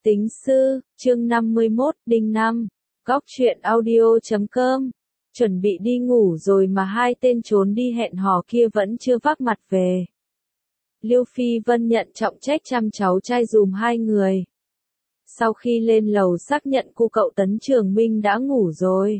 Tính sư, chương 51, đinh 5. Góc truyện audio.com. Chuẩn bị đi ngủ rồi mà hai tên trốn đi hẹn hò kia vẫn chưa vác mặt về. Liêu Phi Vân nhận trọng trách chăm cháu trai dùm hai người. Sau khi lên lầu xác nhận cô cậu Tấn Trường Minh đã ngủ rồi,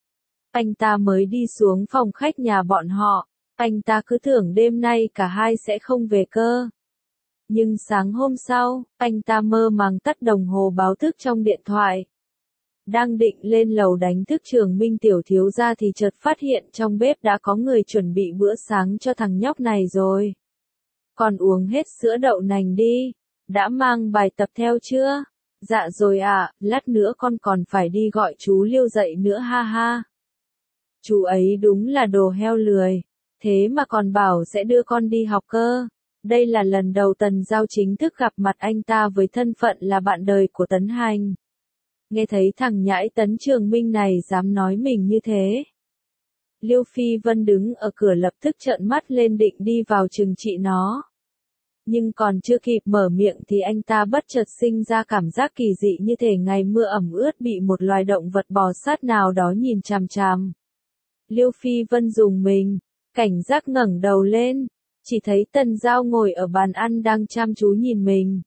anh ta mới đi xuống phòng khách nhà bọn họ. Anh ta cứ tưởng đêm nay cả hai sẽ không về cơ. Nhưng sáng hôm sau, anh ta mơ màng tắt đồng hồ báo thức trong điện thoại. Đang định lên lầu đánh thức Trường Minh tiểu thiếu gia thì chợt phát hiện trong bếp đã có người chuẩn bị bữa sáng cho thằng nhóc này rồi. Con uống hết sữa đậu nành đi, đã mang bài tập theo chưa? Dạ rồi ạ, lát nữa con còn phải đi gọi chú Liêu dậy nữa ha ha. Chú ấy đúng là đồ heo lười, thế mà còn bảo sẽ đưa con đi học cơ. Đây là lần đầu Tần Giao chính thức gặp mặt anh ta với thân phận là bạn đời của Tấn Hành. Nghe thấy thằng nhãi Tấn Trường Minh này dám nói mình như thế, Liêu Phi Vân đứng ở cửa lập tức trợn mắt lên định đi vào trừng trị nó. Nhưng còn chưa kịp mở miệng thì anh ta bất chợt sinh ra cảm giác kỳ dị như thể ngày mưa ẩm ướt bị một loài động vật bò sát nào đó nhìn chằm chằm. Liêu Phi Vân rùng mình, cảnh giác ngẩng đầu lên, chỉ thấy Tần Giao ngồi ở bàn ăn đang chăm chú nhìn mình.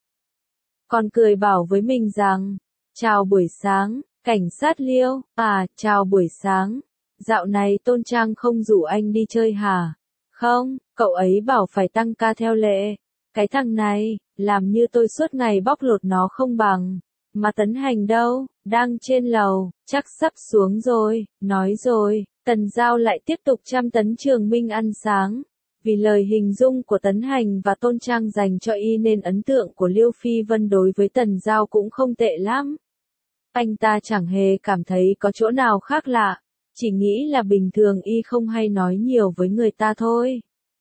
Còn cười bảo với mình rằng, chào buổi sáng, cảnh sát Liêu, chào buổi sáng, dạo này Tôn Trang không rủ anh đi chơi hả? Không, cậu ấy bảo phải tăng ca theo lệ. Cái thằng này, làm như tôi suốt ngày bóc lột nó không bằng. Mà Tấn Hành đâu, đang trên lầu, chắc sắp xuống rồi, nói rồi. Tần Giao lại tiếp tục chăm Tấn Trường Minh ăn sáng. Vì lời hình dung của Tấn Hành và Tôn Trang dành cho y nên ấn tượng của Liêu Phi Vân đối với Tần Giao cũng không tệ lắm. Anh ta chẳng hề cảm thấy có chỗ nào khác lạ, chỉ nghĩ là bình thường y không hay nói nhiều với người ta thôi.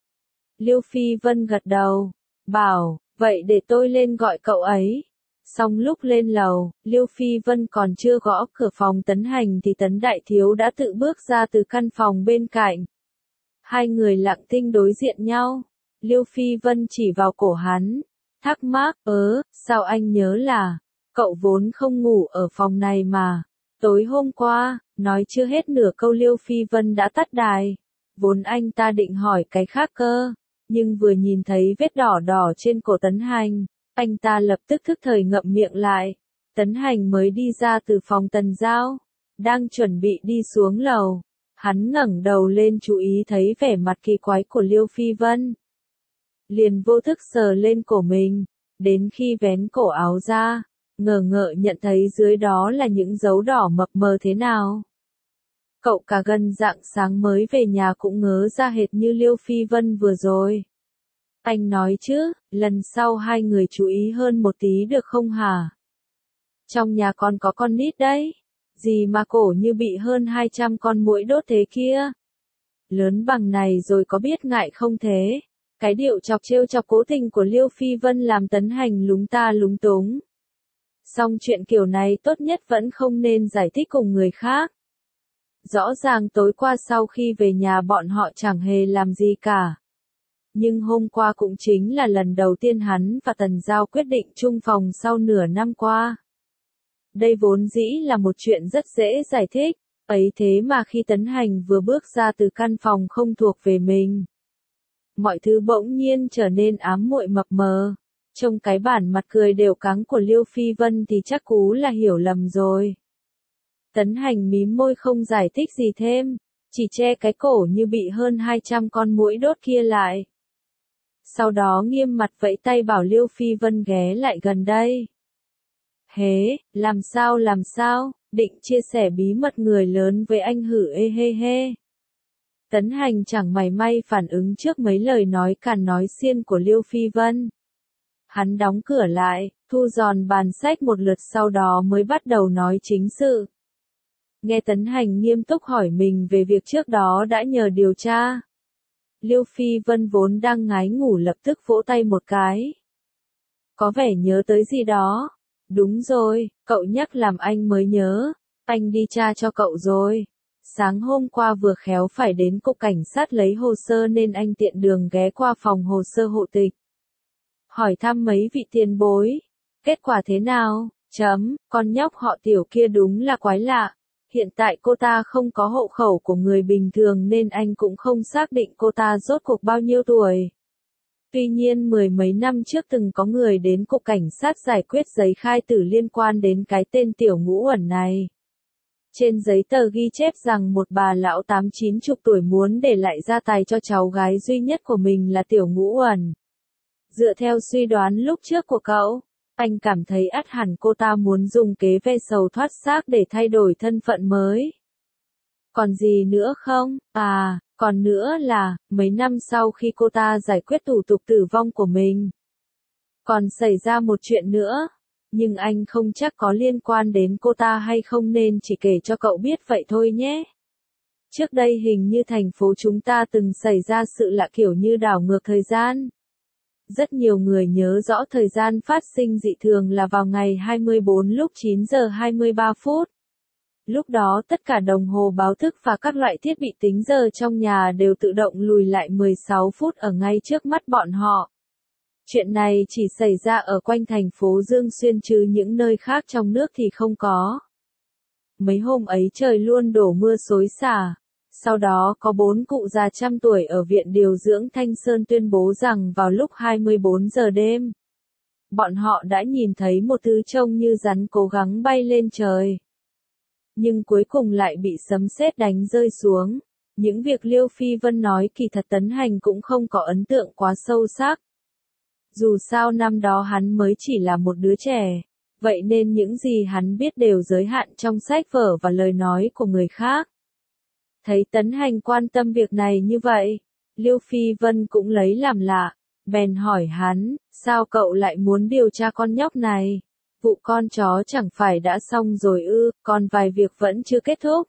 Liêu Phi Vân gật đầu, bảo, vậy để tôi lên gọi cậu ấy. Xong lúc lên lầu, Liêu Phi Vân còn chưa gõ cửa phòng Tấn Hành thì Tấn Đại Thiếu đã tự bước ra từ căn phòng bên cạnh. Hai người lặng thinh đối diện nhau. Liêu Phi Vân chỉ vào cổ hắn, thắc mắc, sao anh nhớ là, cậu vốn không ngủ ở phòng này mà. Tối hôm qua, nói chưa hết nửa câu Liêu Phi Vân đã tắt đài. Vốn anh ta định hỏi cái khác cơ, nhưng vừa nhìn thấy vết đỏ đỏ trên cổ Tấn Hành, anh ta lập tức thức thời ngậm miệng lại. Tấn Hành mới đi ra từ phòng Tần Giao, đang chuẩn bị đi xuống lầu. Hắn ngẩng đầu lên chú ý thấy vẻ mặt kỳ quái của Liêu Phi Vân. Liền vô thức sờ lên cổ mình, đến khi vén cổ áo ra, ngờ ngợ nhận thấy dưới đó là những dấu đỏ mập mờ thế nào. Cậu cả gần rạng sáng mới về nhà cũng ngớ ra hệt như Liêu Phi Vân vừa rồi. Anh nói chứ, lần sau hai người chú ý hơn một tí được không hả? Trong nhà còn có con nít đấy. Gì mà cổ như bị hơn 200 con muỗi đốt thế kia. Lớn bằng này rồi có biết ngại không thế? Cái điệu chọc trêu chọc cố tình của Liêu Phi Vân làm Tấn Hành lúng ta lúng túng. Song chuyện kiểu này tốt nhất vẫn không nên giải thích cùng người khác. Rõ ràng tối qua sau khi về nhà bọn họ chẳng hề làm gì cả. Nhưng hôm qua cũng chính là lần đầu tiên hắn và Tần Giao quyết định chung phòng sau nửa năm qua. Đây vốn dĩ là một chuyện rất dễ giải thích, ấy thế mà khi Tấn Hành vừa bước ra từ căn phòng không thuộc về mình, mọi thứ bỗng nhiên trở nên ám muội mập mờ. Trong cái bản mặt cười đều cắng của Liêu Phi Vân thì chắc cú là hiểu lầm rồi. Tấn Hành mím môi không giải thích gì thêm, chỉ che cái cổ như bị hơn 200 con muỗi đốt kia lại. Sau đó nghiêm mặt vẫy tay bảo Liêu Phi Vân ghé lại gần đây. Hế, làm sao, định chia sẻ bí mật người lớn với anh hử ê hê hê. Tấn Hành chẳng mảy may phản ứng trước mấy lời nói càn nói xiên của Liêu Phi Vân. Hắn đóng cửa lại, thu dọn bàn sách một lượt sau đó mới bắt đầu nói chính sự. Nghe Tấn Hành nghiêm túc hỏi mình về việc trước đó đã nhờ điều tra. Liêu Phi Vân vốn đang ngái ngủ lập tức vỗ tay một cái. Có vẻ nhớ tới gì đó. Đúng rồi, cậu nhắc làm anh mới nhớ. Anh đi tra cho cậu rồi. Sáng hôm qua vừa khéo phải đến cục cảnh sát lấy hồ sơ nên anh tiện đường ghé qua phòng hồ sơ hộ tịch. Hỏi thăm mấy vị tiền bối. Kết quả thế nào? Con nhóc họ Tiểu kia đúng là quái lạ. Hiện tại cô ta không có hộ khẩu của người bình thường nên anh cũng không xác định cô ta rốt cuộc bao nhiêu tuổi. Tuy nhiên mười mấy năm trước từng có người đến cục cảnh sát giải quyết giấy khai tử liên quan đến cái tên Tiểu Ngũ Uẩn này. Trên giấy tờ ghi chép rằng một bà lão 80-90 tuổi muốn để lại gia tài cho cháu gái duy nhất của mình là Tiểu Ngũ Uẩn. Dựa theo suy đoán lúc trước của cậu, anh cảm thấy ắt hẳn cô ta muốn dùng kế ve sầu thoát xác để thay đổi thân phận mới. Còn gì nữa không? Còn nữa là, mấy năm sau khi cô ta giải quyết thủ tục tử vong của mình, còn xảy ra một chuyện nữa, nhưng anh không chắc có liên quan đến cô ta hay không nên chỉ kể cho cậu biết vậy thôi nhé. Trước đây hình như thành phố chúng ta từng xảy ra sự lạ kiểu như đảo ngược thời gian. Rất nhiều người nhớ rõ thời gian phát sinh dị thường là vào ngày 24 lúc 9 giờ 23 phút. Lúc đó tất cả đồng hồ báo thức và các loại thiết bị tính giờ trong nhà đều tự động lùi lại 16 phút ở ngay trước mắt bọn họ. Chuyện này chỉ xảy ra ở quanh thành phố Dương Xuyên chứ những nơi khác trong nước thì không có. Mấy hôm ấy trời luôn đổ mưa xối xả. Sau đó có 4 cụ già trăm tuổi ở Viện Điều dưỡng Thanh Sơn tuyên bố rằng vào lúc 24 giờ đêm, bọn họ đã nhìn thấy một thứ trông như rắn cố gắng bay lên trời. Nhưng cuối cùng lại bị sấm sét đánh rơi xuống. Những việc Liêu Phi Vân nói kỳ thật Tấn Hành cũng không có ấn tượng quá sâu sắc. Dù sao năm đó hắn mới chỉ là một đứa trẻ, vậy nên những gì hắn biết đều giới hạn trong sách vở và lời nói của người khác. Thấy Tấn Hành quan tâm việc này như vậy, Liêu Phi Vân cũng lấy làm lạ, bèn hỏi hắn, sao cậu lại muốn điều tra con nhóc này? Vụ con chó chẳng phải đã xong rồi ư, còn vài việc vẫn chưa kết thúc.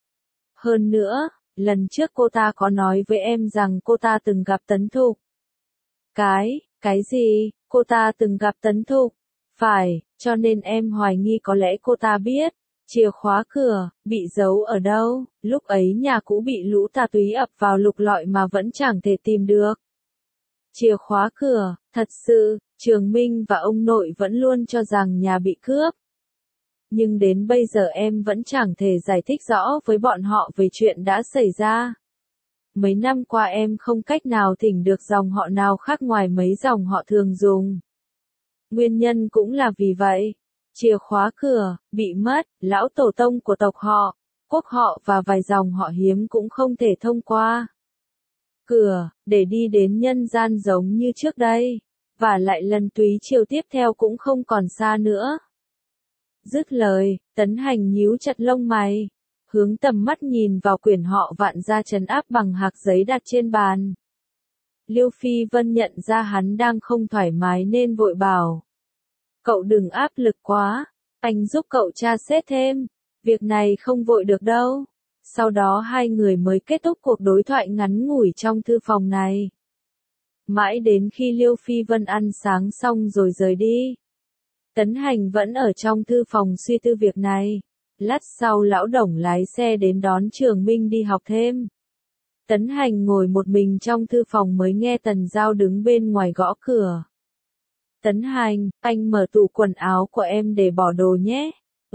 Hơn nữa, lần trước cô ta có nói với em rằng cô ta từng gặp Tấn Thục. Cái gì, cô ta từng gặp Tấn Thục? Phải, cho nên em hoài nghi có lẽ cô ta biết. Chìa khóa cửa, bị giấu ở đâu, lúc ấy nhà cũ bị lũ tà túy ập vào lục lọi mà vẫn chẳng thể tìm được. Chìa khóa cửa, thật sự, Trường Minh và ông nội vẫn luôn cho rằng nhà bị cướp. Nhưng đến bây giờ em vẫn chẳng thể giải thích rõ với bọn họ về chuyện đã xảy ra. Mấy năm qua em không cách nào thỉnh được dòng họ nào khác ngoài mấy dòng họ thường dùng. Nguyên nhân cũng là vì vậy. Chìa khóa cửa, bị mất, lão tổ tông của tộc họ, quốc họ và vài dòng họ hiếm cũng không thể thông qua cửa, để đi đến nhân gian giống như trước đây. Và lại lần túy chiều tiếp theo cũng không còn xa nữa. Dứt lời, Tấn Hành nhíu chặt lông mày, hướng tầm mắt nhìn vào quyển họ Vạn Gia trấn áp bằng hạc giấy đặt trên bàn. Liêu Phi Vân nhận ra hắn đang không thoải mái nên vội bảo. Cậu đừng áp lực quá, anh giúp cậu tra xét thêm, việc này không vội được đâu. Sau đó hai người mới kết thúc cuộc đối thoại ngắn ngủi trong thư phòng này. Mãi đến khi Liêu Phi Vân ăn sáng xong rồi rời đi, Tấn Hành vẫn ở trong thư phòng suy tư việc này. Lát sau lão Đồng lái xe đến đón Trường Minh đi học thêm. Tấn Hành ngồi một mình trong thư phòng mới nghe Tần Giao đứng bên ngoài gõ cửa. Tấn Hành, anh mở tủ quần áo của em để bỏ đồ nhé.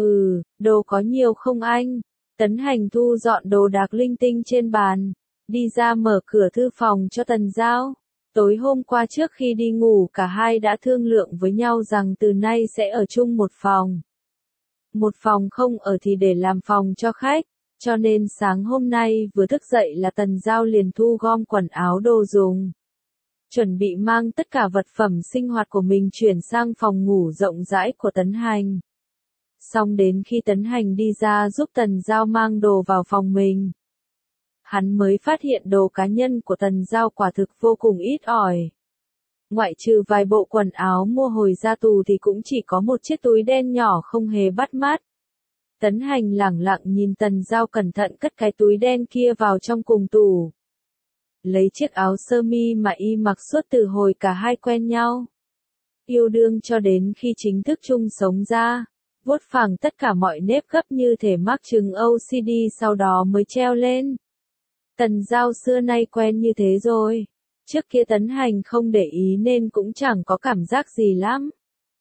Đồ có nhiều không anh? Tấn Hành thu dọn đồ đạc linh tinh trên bàn, đi ra mở cửa thư phòng cho Tần Giao. Tối hôm qua trước khi đi ngủ cả hai đã thương lượng với nhau rằng từ nay sẽ ở chung một phòng. Một phòng không ở thì để làm phòng cho khách, cho nên sáng hôm nay vừa thức dậy là Tần Giao liền thu gom quần áo đồ dùng. Chuẩn bị mang tất cả vật phẩm sinh hoạt của mình chuyển sang phòng ngủ rộng rãi của Tấn Hành. Xong đến khi Tấn Hành đi ra giúp Tần Giao mang đồ vào phòng mình, hắn mới phát hiện đồ cá nhân của Tần Giao quả thực vô cùng ít ỏi. Ngoại trừ vài bộ quần áo mua hồi ra tù thì cũng chỉ có một chiếc túi đen nhỏ không hề bắt mắt. Tấn Hành lẳng lặng nhìn Tần Giao cẩn thận cất cái túi đen kia vào trong cùng tủ. Lấy chiếc áo sơ mi mà y mặc suốt từ hồi cả hai quen nhau. Yêu đương cho đến khi chính thức chung sống ra, vuốt phẳng tất cả mọi nếp gấp như thể mắc chứng OCD sau đó mới treo lên. Tần Giao xưa nay quen như thế rồi. Trước kia Tấn Hành không để ý nên cũng chẳng có cảm giác gì lắm.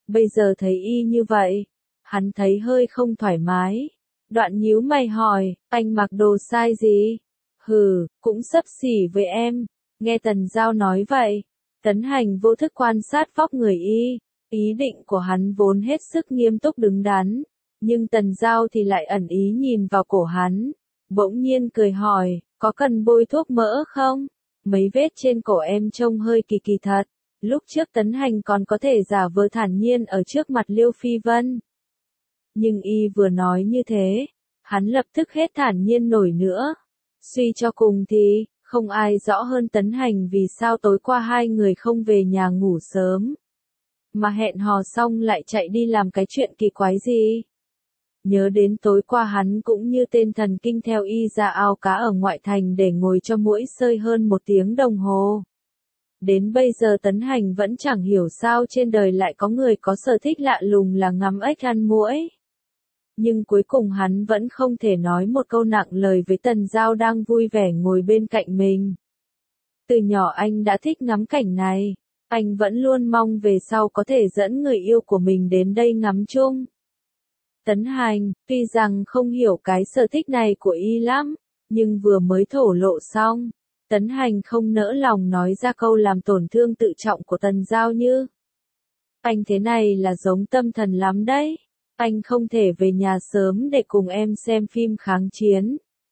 Bây giờ thấy y như vậy, hắn thấy hơi không thoải mái. Đoạn nhíu mày hỏi, anh mặc đồ size gì? Hừ, cũng xấp xỉ với em. Nghe Tần Giao nói vậy, Tấn Hành vô thức quan sát vóc người y. Ý định của hắn vốn hết sức nghiêm túc đứng đắn, nhưng Tần Giao thì lại ẩn ý nhìn vào cổ hắn. Bỗng nhiên cười hỏi, có cần bôi thuốc mỡ không? Mấy vết trên cổ em trông hơi kỳ kỳ thật. Lúc trước Tấn Hành còn có thể giả vờ thản nhiên ở trước mặt Liêu Phi Vân. Nhưng y vừa nói như thế, hắn lập tức hết thản nhiên nổi nữa. Suy cho cùng thì, không ai rõ hơn Tấn Hành vì sao tối qua hai người không về nhà ngủ sớm. Mà hẹn hò xong lại chạy đi làm cái chuyện kỳ quái gì. Nhớ đến tối qua hắn cũng như tên thần kinh theo y ra ao cá ở ngoại thành để ngồi cho muỗi sơi hơn 1 tiếng đồng hồ. Đến bây giờ Tấn Hành vẫn chẳng hiểu sao trên đời lại có người có sở thích lạ lùng là ngắm ếch ăn muỗi. Nhưng cuối cùng hắn vẫn không thể nói một câu nặng lời với Tần Giao đang vui vẻ ngồi bên cạnh mình. Từ nhỏ anh đã thích ngắm cảnh này, anh vẫn luôn mong về sau có thể dẫn người yêu của mình đến đây ngắm chung. Tấn Hành, tuy rằng không hiểu cái sở thích này của y lắm, nhưng vừa mới thổ lộ xong, Tấn Hành không nỡ lòng nói ra câu làm tổn thương tự trọng của Tần Giao như. Anh thế này là giống tâm thần lắm đấy. Anh không thể về nhà sớm để cùng em xem phim kháng chiến.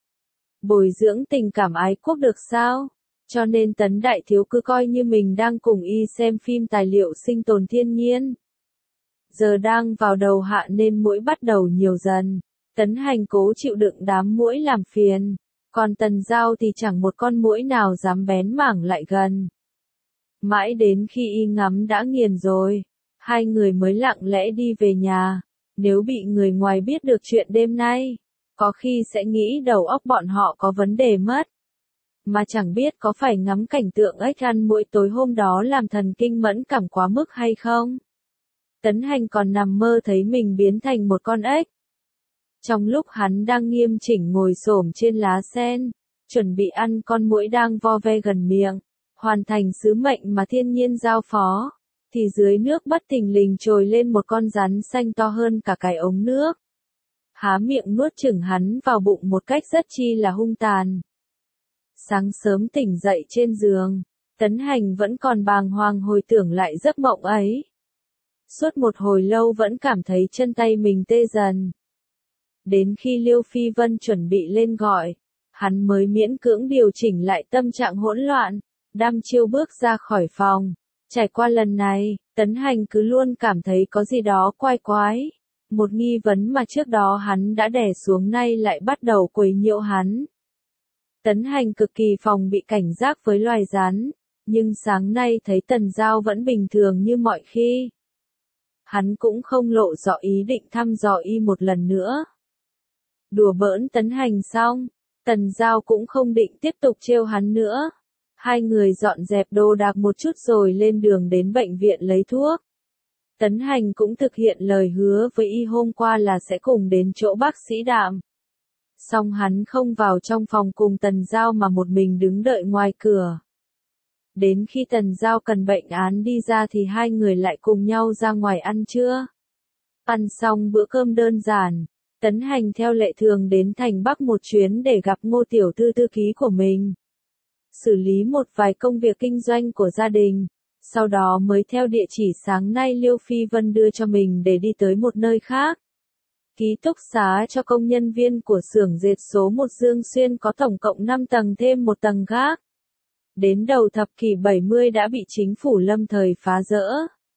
Bồi dưỡng tình cảm ái quốc được sao? Cho nên Tấn Đại Thiếu cứ coi như mình đang cùng y xem phim tài liệu sinh tồn thiên nhiên. Giờ đang vào đầu hạ nên muỗi bắt đầu nhiều dần. Tấn Hành cố chịu đựng đám muỗi làm phiền. Còn Tần Giao thì chẳng một con muỗi nào dám bén mảng lại gần. Mãi đến khi y ngắm đã nghiền rồi, hai người mới lặng lẽ đi về nhà. Nếu bị người ngoài biết được chuyện đêm nay, có khi sẽ nghĩ đầu óc bọn họ có vấn đề mất. Mà chẳng biết có phải ngắm cảnh tượng ếch ăn muỗi tối hôm đó làm thần kinh mẫn cảm quá mức hay không? Tấn Hành còn nằm mơ thấy mình biến thành một con ếch. Trong lúc hắn đang nghiêm chỉnh ngồi xổm trên lá sen, chuẩn bị ăn con muỗi đang vo ve gần miệng, hoàn thành sứ mệnh mà thiên nhiên giao phó, thì dưới nước bất thình lình trồi lên một con rắn xanh to hơn cả cái ống nước. Há miệng nuốt chửng hắn vào bụng một cách rất chi là hung tàn. Sáng sớm tỉnh dậy trên giường, Tấn Hành vẫn còn bàng hoàng hồi tưởng lại giấc mộng ấy. Suốt một hồi lâu vẫn cảm thấy chân tay mình tê dần. Đến khi Liêu Phi Vân chuẩn bị lên gọi, hắn mới miễn cưỡng điều chỉnh lại tâm trạng hỗn loạn, đăm chiêu bước ra khỏi phòng. Trải qua lần này, Tấn Hành cứ luôn cảm thấy có gì đó quái quái. Một nghi vấn mà trước đó hắn đã đè xuống nay lại bắt đầu quấy nhiễu hắn. Tấn Hành cực kỳ phòng bị cảnh giác với loài rắn, nhưng sáng nay thấy Tần Giao vẫn bình thường như mọi khi. Hắn cũng không lộ rõ ý định thăm dò y một lần nữa. Đùa bỡn Tấn Hành xong, Tần Giao cũng không định tiếp tục trêu hắn nữa. Hai người dọn dẹp đồ đạc một chút rồi lên đường đến bệnh viện lấy thuốc. Tấn Hành cũng thực hiện lời hứa với y hôm qua là sẽ cùng đến chỗ bác sĩ Đạm. Song hắn không vào trong phòng cùng Tần Giao mà một mình đứng đợi ngoài cửa. Đến khi Tần Giao cần bệnh án đi ra thì hai người lại cùng nhau ra ngoài ăn trưa. Ăn xong bữa cơm đơn giản, Tấn Hành theo lệ thường đến thành Bắc một chuyến để gặp Ngô tiểu thư thư ký của mình. Xử lý một vài công việc kinh doanh của gia đình, sau đó mới theo địa chỉ sáng nay Liêu Phi Vân đưa cho mình để đi tới một nơi khác. Ký túc xá cho công nhân viên của xưởng dệt số 1 Dương Xuyên có tổng cộng 5 tầng thêm một tầng gác. Đến đầu thập kỷ 70 đã bị chính phủ lâm thời phá dỡ.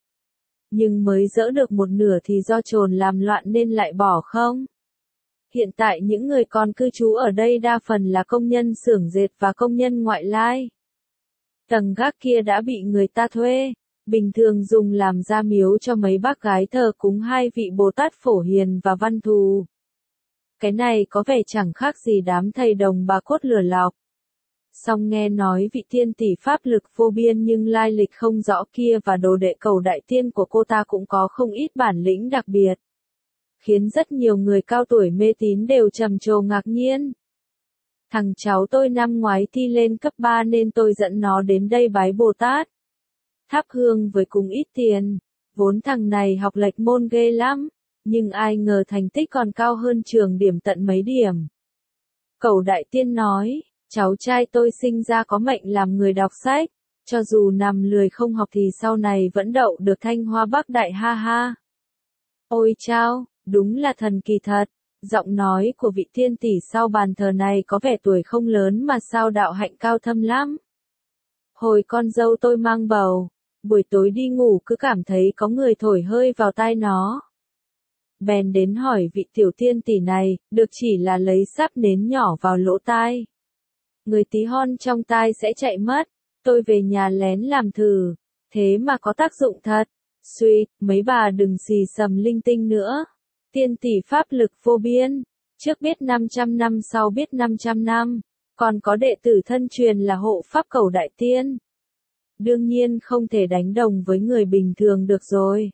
Nhưng mới dỡ được một nửa thì do trồn làm loạn nên lại bỏ không. Hiện tại những người còn cư trú ở đây đa phần là công nhân xưởng dệt và công nhân ngoại lai. Tầng gác kia đã bị người ta thuê, bình thường dùng làm gia miếu cho mấy bác gái thờ cúng hai vị Bồ Tát Phổ Hiền và Văn Thù. Cái này có vẻ chẳng khác gì đám thầy đồng bà cốt lừa lọc. Song nghe nói vị tiên tỷ pháp lực vô biên nhưng lai lịch không rõ kia và đồ đệ cầu đại tiên của cô ta cũng có không ít bản lĩnh đặc biệt. Khiến rất nhiều người cao tuổi mê tín đều trầm trồ ngạc nhiên. Thằng cháu tôi năm ngoái thi lên cấp 3 nên tôi dẫn nó đến đây bái Bồ Tát. Thắp hương với cùng ít tiền. Vốn thằng này học lệch môn ghê lắm, nhưng ai ngờ thành tích còn cao hơn trường điểm tận mấy điểm. Cẩu Đại Tiên nói, cháu trai tôi sinh ra có mệnh làm người đọc sách, cho dù nằm lười không học thì sau này vẫn đậu được Thanh Hoa Bắc Đại ha ha. Ôi chao, đúng là thần kỳ thật. Giọng nói của vị tiên tỷ sau bàn thờ này có vẻ tuổi không lớn mà sao đạo hạnh cao thâm lắm. Hồi con dâu tôi mang bầu, buổi tối đi ngủ cứ cảm thấy có người thổi hơi vào tai nó. Bèn đến hỏi vị tiểu tiên tỷ này, được chỉ là lấy sáp nến nhỏ vào lỗ tai. Người tí hon trong tai sẽ chạy mất, tôi về nhà lén làm thử, thế mà có tác dụng thật. Suy, mấy bà đừng xì xầm linh tinh nữa. Tiên tỷ pháp lực vô biên, trước biết 500 năm sau biết 500 năm, còn có đệ tử thân truyền là hộ pháp Cẩu Đại Tiên. Đương nhiên không thể đánh đồng với người bình thường được rồi.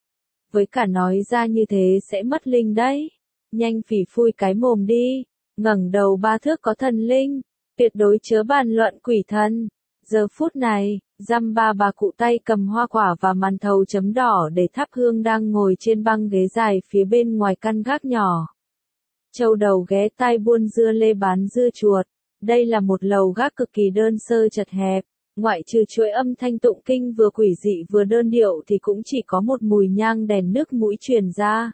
Với cả nói ra như thế sẽ mất linh đấy. Nhanh phỉ phui cái mồm đi, ngẩng đầu 3 thước có thần linh, tuyệt đối chớ bàn luận quỷ thần. Giờ phút này, dăm ba bà cụ tay cầm hoa quả và màn thầu chấm đỏ để thắp hương đang ngồi trên băng ghế dài phía bên ngoài căn gác nhỏ. Châu đầu ghé tai buôn dưa lê bán dưa chuột. Đây là một lầu gác cực kỳ đơn sơ chật hẹp, ngoại trừ chuỗi âm thanh tụng kinh vừa quỷ dị vừa đơn điệu thì cũng chỉ có một mùi nhang đèn nước mũi truyền ra.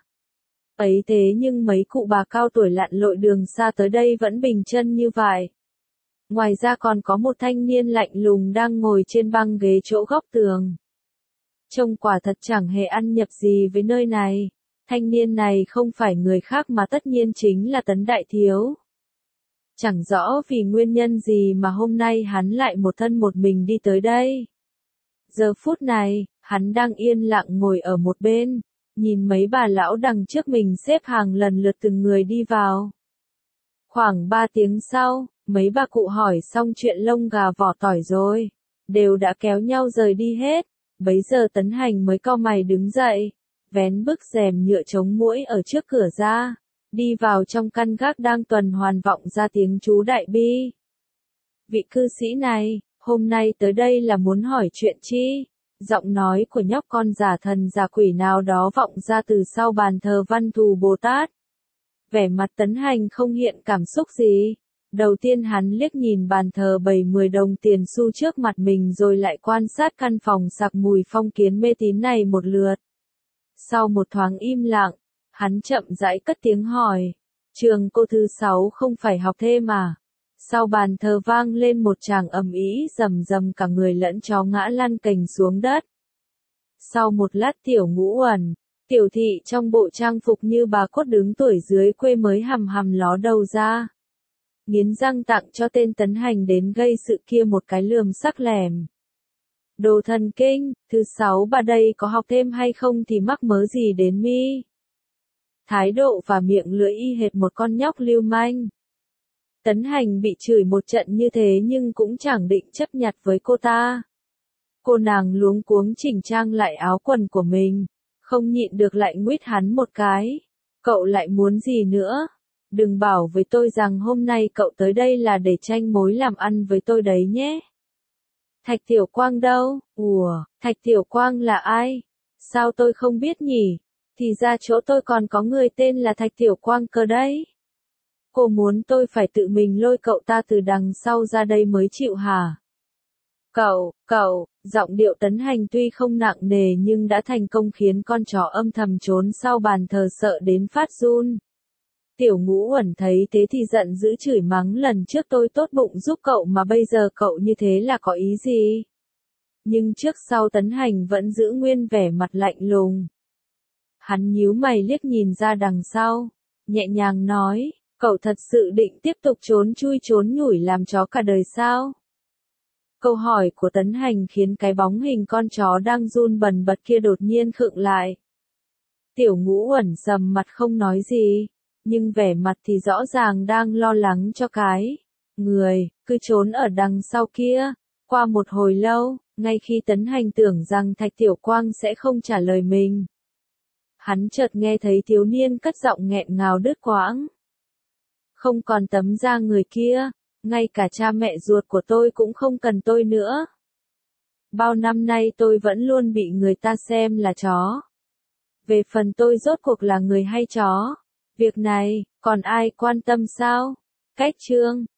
Ấy thế nhưng mấy cụ bà cao tuổi lặn lội đường xa tới đây vẫn bình chân như vậy. Ngoài ra còn có một thanh niên lạnh lùng đang ngồi trên băng ghế chỗ góc tường. Trông quả thật chẳng hề ăn nhập gì với nơi này. Thanh niên này không phải người khác mà tất nhiên chính là Tấn Đại Thiếu. Chẳng rõ vì nguyên nhân gì mà hôm nay hắn lại một thân một mình đi tới đây. Giờ phút này, hắn đang yên lặng ngồi ở một bên, nhìn mấy bà lão đằng trước mình xếp hàng lần lượt từng người đi vào. Khoảng 3 tiếng sau, mấy bà cụ hỏi xong chuyện lông gà vỏ tỏi rồi, đều đã kéo nhau rời đi hết. Bấy giờ Tấn Hành mới cau mày đứng dậy, vén bức rèm nhựa chống muỗi ở trước cửa ra, đi vào trong căn gác đang tuần hoàn vọng ra tiếng chú Đại Bi. Vị cư sĩ này, hôm nay tới đây là muốn hỏi chuyện chi? Giọng nói của nhóc con giả thần giả quỷ nào đó vọng ra từ sau bàn thờ Văn Thù Bồ Tát. Vẻ mặt Tấn Hành không hiện cảm xúc gì. Đầu tiên hắn liếc nhìn bàn thờ bày 10 đồng tiền xu trước mặt mình rồi lại quan sát căn phòng sặc mùi phong kiến mê tín này một lượt. Sau một thoáng im lặng, hắn chậm rãi cất tiếng hỏi, trường cô thứ 6 không phải học thêm à? Sau bàn thờ vang lên một tràng ầm ĩ rầm rầm cả người lẫn chó ngã lăn cành xuống đất. Sau một lát Tiểu Ngũ Uẩn, tiểu thị trong bộ trang phục như bà cốt đứng tuổi dưới quê mới hầm hầm ló đầu ra. Nghiến răng tặng cho tên Tấn Hành đến gây sự kia một cái lườm sắc lẻm. Đồ thần kinh, thứ 6 bà đây có học thêm hay không thì mắc mớ gì đến mi. Thái độ và miệng lưỡi y hệt một con nhóc lưu manh. Tấn Hành bị chửi một trận như thế nhưng cũng chẳng định chấp nhặt với cô ta. Cô nàng luống cuống chỉnh trang lại áo quần của mình, không nhịn được lại nguýt hắn một cái. Cậu lại muốn gì nữa? Đừng bảo với tôi rằng hôm nay cậu tới đây là để tranh mối làm ăn với tôi đấy nhé. Thạch Tiểu Quang đâu? Ủa, Thạch Tiểu Quang là ai? Sao tôi không biết nhỉ? Thì ra chỗ tôi còn có người tên là Thạch Tiểu Quang cơ đấy. Cô muốn tôi phải tự mình lôi cậu ta từ đằng sau ra đây mới chịu hả? Cậu, giọng điệu Tấn Hành tuy không nặng nề nhưng đã thành công khiến con chó âm thầm trốn sau bàn thờ sợ đến phát run. Tiểu Ngũ Uẩn thấy thế thì giận dữ chửi mắng lần trước tôi tốt bụng giúp cậu mà bây giờ cậu như thế là có ý gì? Nhưng trước sau Tấn Hành vẫn giữ nguyên vẻ mặt lạnh lùng. Hắn nhíu mày liếc nhìn ra đằng sau, nhẹ nhàng nói, cậu thật sự định tiếp tục trốn chui trốn nhủi làm chó cả đời sao? Câu hỏi của Tấn Hành khiến cái bóng hình con chó đang run bần bật kia đột nhiên khựng lại. Tiểu Ngũ Uẩn sầm mặt không nói gì, nhưng vẻ mặt thì rõ ràng đang lo lắng cho cái người cứ trốn ở đằng sau kia. Qua một hồi lâu, ngay khi Tấn Hành tưởng rằng Thạch Tiểu Quang sẽ không trả lời mình, hắn chợt nghe thấy thiếu niên cất giọng nghẹn ngào đứt quãng. Không còn tấm da người kia, ngay cả cha mẹ ruột của tôi cũng không cần tôi nữa. Bao năm nay tôi vẫn luôn bị người ta xem là chó. Về phần tôi rốt cuộc là người hay chó? Việc này, còn ai quan tâm sao? Cách chương